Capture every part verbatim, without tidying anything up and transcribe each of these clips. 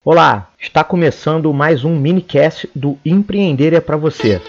Olá, está começando mais um minicast do Empreender é para você.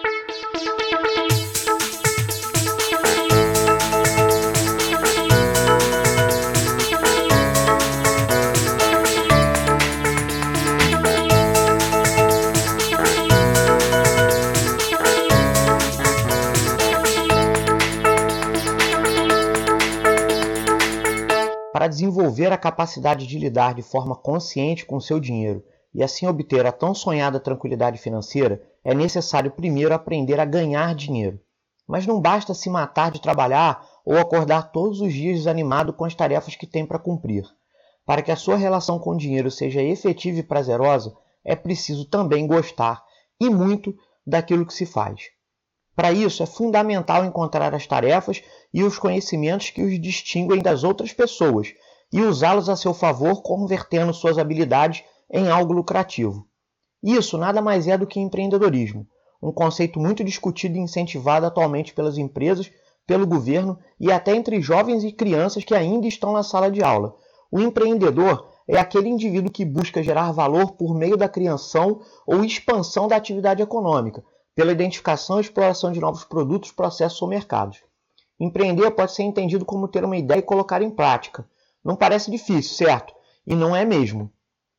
Para desenvolver a capacidade de lidar de forma consciente com seu dinheiro e assim obter a tão sonhada tranquilidade financeira, é necessário primeiro aprender a ganhar dinheiro. Mas não basta se matar de trabalhar ou acordar todos os dias desanimado com as tarefas que tem para cumprir. Para que a sua relação com o dinheiro seja efetiva e prazerosa, é preciso também gostar, e muito, daquilo que se faz. Para isso, é fundamental encontrar as tarefas e os conhecimentos que os distinguem das outras pessoas e usá-los a seu favor, convertendo suas habilidades em algo lucrativo. Isso nada mais é do que empreendedorismo, um conceito muito discutido e incentivado atualmente pelas empresas, pelo governo e até entre jovens e crianças que ainda estão na sala de aula. O empreendedor é aquele indivíduo que busca gerar valor por meio da criação ou expansão da atividade econômica, pela identificação e exploração de novos produtos, processos ou mercados. Empreender pode ser entendido como ter uma ideia e colocar em prática. Não parece difícil, certo? E não é mesmo.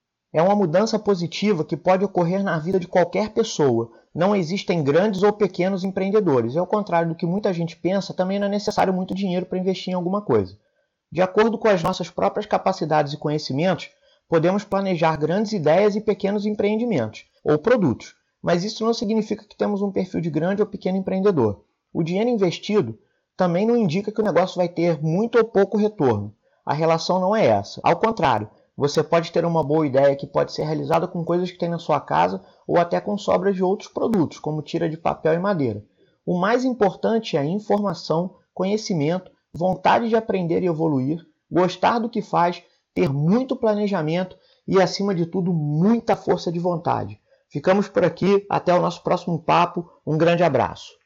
É uma mudança positiva que pode ocorrer na vida de qualquer pessoa. Não existem grandes ou pequenos empreendedores. Ao contrário do que muita gente pensa, também não é necessário muito dinheiro para investir em alguma coisa. De acordo com as nossas próprias capacidades e conhecimentos, podemos planejar grandes ideias e pequenos empreendimentos, ou produtos. Mas isso não significa que temos um perfil de grande ou pequeno empreendedor. O dinheiro investido também não indica que o negócio vai ter muito ou pouco retorno. A relação não é essa. Ao contrário, você pode ter uma boa ideia que pode ser realizada com coisas que tem na sua casa ou até com sobras de outros produtos, como tira de papel e madeira. O mais importante é a informação, conhecimento, vontade de aprender e evoluir, gostar do que faz, ter muito planejamento e, acima de tudo, muita força de vontade. Ficamos por aqui, até o nosso próximo papo, um grande abraço.